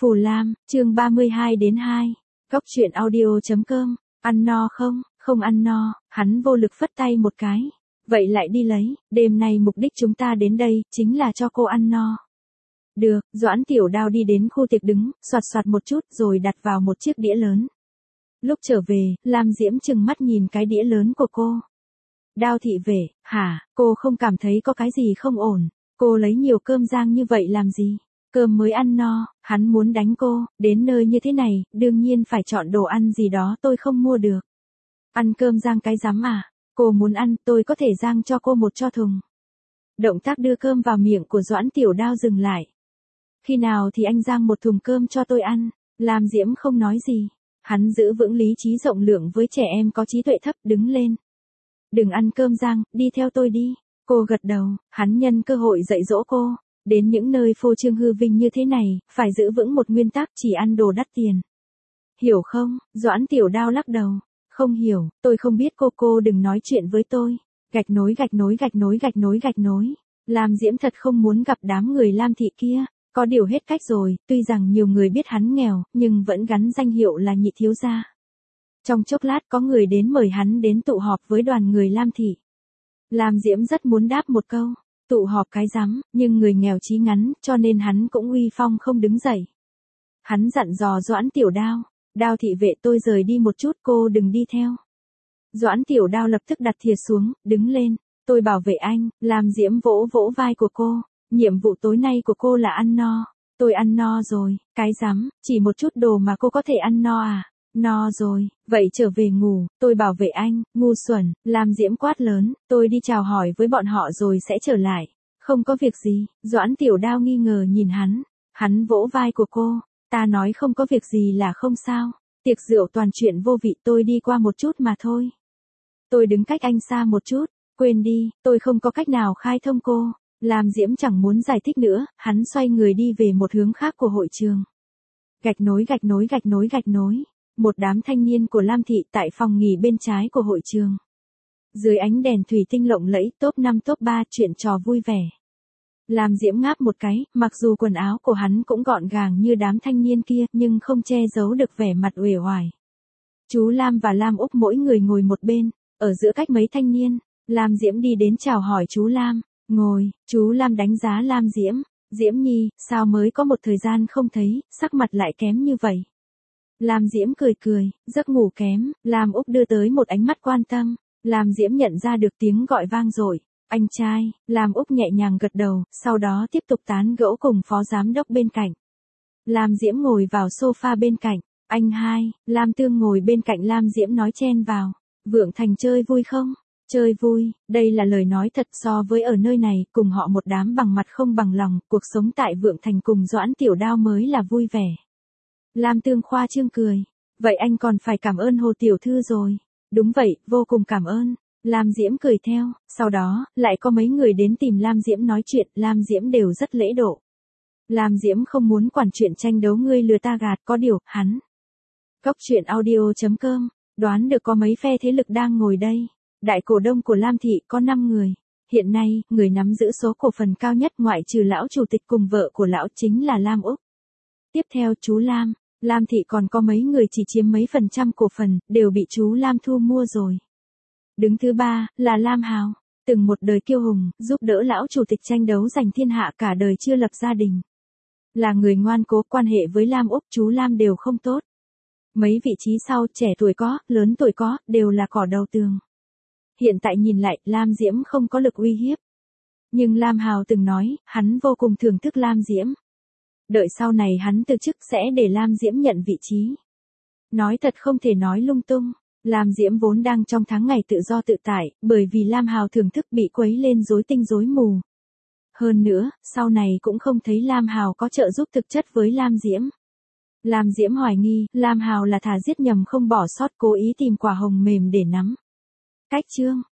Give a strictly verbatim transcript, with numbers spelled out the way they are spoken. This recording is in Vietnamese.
Phù Lam, chương ba mươi hai đến hai. Góc truyện audio chấm com. Ăn no không? Không ăn no, hắn vô lực phất tay một cái. Vậy lại đi lấy, đêm nay mục đích chúng ta đến đây, chính là cho cô ăn no. Được, Doãn Tiểu Đao đi đến khu tiệc đứng, soạt soạt một chút rồi đặt vào một chiếc đĩa lớn. Lúc trở về, Lam Diễm trừng mắt nhìn cái đĩa lớn của cô. Đao thị vệ, hả, cô không cảm thấy có cái gì không ổn, cô lấy nhiều cơm rang như vậy làm gì? Cơm mới ăn no, hắn muốn đánh cô, đến nơi như thế này, đương nhiên phải chọn đồ ăn gì đó tôi không mua được. Ăn cơm rang cái rắm à, cô muốn ăn, tôi có thể rang cho cô một cho thùng. Động tác đưa cơm vào miệng của Doãn Tiểu Đao dừng lại. Khi nào thì anh rang một thùng cơm cho tôi ăn? Lam Diễm không nói gì. Hắn giữ vững lý trí rộng lượng với trẻ em có trí tuệ thấp, đứng lên. Đừng ăn cơm rang, đi theo tôi đi. Cô gật đầu, hắn nhân cơ hội dạy dỗ cô. Đến những nơi phô trương hư vinh như thế này, phải giữ vững một nguyên tắc chỉ ăn đồ đắt tiền. Hiểu không? Doãn Tiểu Đao lắc đầu. Không hiểu, tôi không biết cô cô đừng nói chuyện với tôi. Gạch nối gạch nối gạch nối gạch nối gạch nối. Lam Diễm thật không muốn gặp đám người Lam thị kia. Có điều hết cách rồi, tuy rằng nhiều người biết hắn nghèo, nhưng vẫn gắn danh hiệu là nhị thiếu gia. Trong chốc lát có người đến mời hắn đến tụ họp với đoàn người Lam thị. Lam Diễm rất muốn đáp một câu, tụ họp cái rắm, nhưng người nghèo chí ngắn, cho nên hắn cũng uy phong không đứng dậy. Hắn dặn dò Doãn Tiểu Đao, Đao thị vệ tôi rời đi một chút, cô đừng đi theo. Doãn Tiểu Đao lập tức đặt thìa xuống, đứng lên, tôi bảo vệ anh. Lam Diễm vỗ vỗ vai của cô. Nhiệm vụ tối nay của cô là ăn no. Tôi ăn no rồi, cái rắm, chỉ một chút đồ mà cô có thể ăn no à? No rồi, vậy trở về ngủ, tôi bảo vệ anh. Ngu xuẩn, Lam Diễm quát lớn, tôi đi chào hỏi với bọn họ rồi sẽ trở lại. Không có việc gì, Doãn Tiểu Đao nghi ngờ nhìn hắn. Hắn vỗ vai của cô, ta nói không có việc gì là không sao. Tiệc rượu toàn chuyện vô vị, tôi đi qua một chút mà thôi. Tôi đứng cách anh xa một chút, quên đi, tôi không có cách nào khai thông cô. Lam Diễm chẳng muốn giải thích nữa, hắn xoay người đi về một hướng khác của hội trường. Gạch nối gạch nối gạch nối gạch nối. Một đám thanh niên của Lam thị tại phòng nghỉ bên trái của hội trường. Dưới ánh đèn thủy tinh lộng lẫy, top năm top ba chuyện trò vui vẻ. Lam Diễm ngáp một cái, mặc dù quần áo của hắn cũng gọn gàng như đám thanh niên kia, nhưng không che giấu được vẻ mặt uể oải. Chú Lam và Lam Úc mỗi người ngồi một bên, ở giữa cách mấy thanh niên. Lam Diễm đi đến chào hỏi chú Lam. Ngồi, chú Lam đánh giá Lam Diễm. Diễm Nhi, sao mới có một thời gian không thấy, sắc mặt lại kém như vậy? Lam Diễm cười cười, giấc ngủ kém. Lam Úc đưa tới một ánh mắt quan tâm. Lam Diễm nhận ra được tiếng gọi vang dội. Anh trai. Lam Úc nhẹ nhàng gật đầu, sau đó tiếp tục tán gẫu cùng phó giám đốc bên cạnh. Lam Diễm ngồi vào sofa bên cạnh. Anh hai. Lam Tương ngồi bên cạnh Lam Diễm nói chen vào. Vượng Thành chơi vui không? Chơi vui, đây là lời nói thật. So với ở nơi này, cùng họ một đám bằng mặt không bằng lòng, cuộc sống tại Vượng Thành cùng Doãn Tiểu Đao mới là vui vẻ. Lam Tương khoa trương cười. Vậy anh còn phải cảm ơn Hồ Tiểu Thư rồi. Đúng vậy, vô cùng cảm ơn. Lam Diễm cười theo, sau đó, lại có mấy người đến tìm Lam Diễm nói chuyện, Lam Diễm đều rất lễ độ. Lam Diễm không muốn quản chuyện tranh đấu ngươi lừa ta gạt, có điều, hắn. Góc truyện audio chấm com, đoán được có mấy phe thế lực đang ngồi đây. Đại cổ đông của Lam thị có năm người. Hiện nay, người nắm giữ số cổ phần cao nhất ngoại trừ lão chủ tịch cùng vợ của lão chính là Lam Úc. Tiếp theo chú Lam, Lam thị còn có mấy người chỉ chiếm mấy phần trăm cổ phần, đều bị chú Lam thu mua rồi. Đứng thứ ba, là Lam Hào. Từng một đời kiêu hùng, giúp đỡ lão chủ tịch tranh đấu giành thiên hạ cả đời chưa lập gia đình. Là người ngoan cố, quan hệ với Lam Úc chú Lam đều không tốt. Mấy vị trí sau, trẻ tuổi có, lớn tuổi có, đều là cỏ đầu tường. Hiện tại nhìn lại, Lam Diễm không có lực uy hiếp. Nhưng Lam Hào từng nói, hắn vô cùng thưởng thức Lam Diễm. Đợi sau này hắn từ chức sẽ để Lam Diễm nhận vị trí. Nói thật không thể nói lung tung. Lam Diễm vốn đang trong tháng ngày tự do tự tại, bởi vì Lam Hào thưởng thức bị quấy lên rối tinh rối mù. Hơn nữa, sau này cũng không thấy Lam Hào có trợ giúp thực chất với Lam Diễm. Lam Diễm hoài nghi, Lam Hào là thà giết nhầm không bỏ sót, cố ý tìm quả hồng mềm để nắm. Cách chương,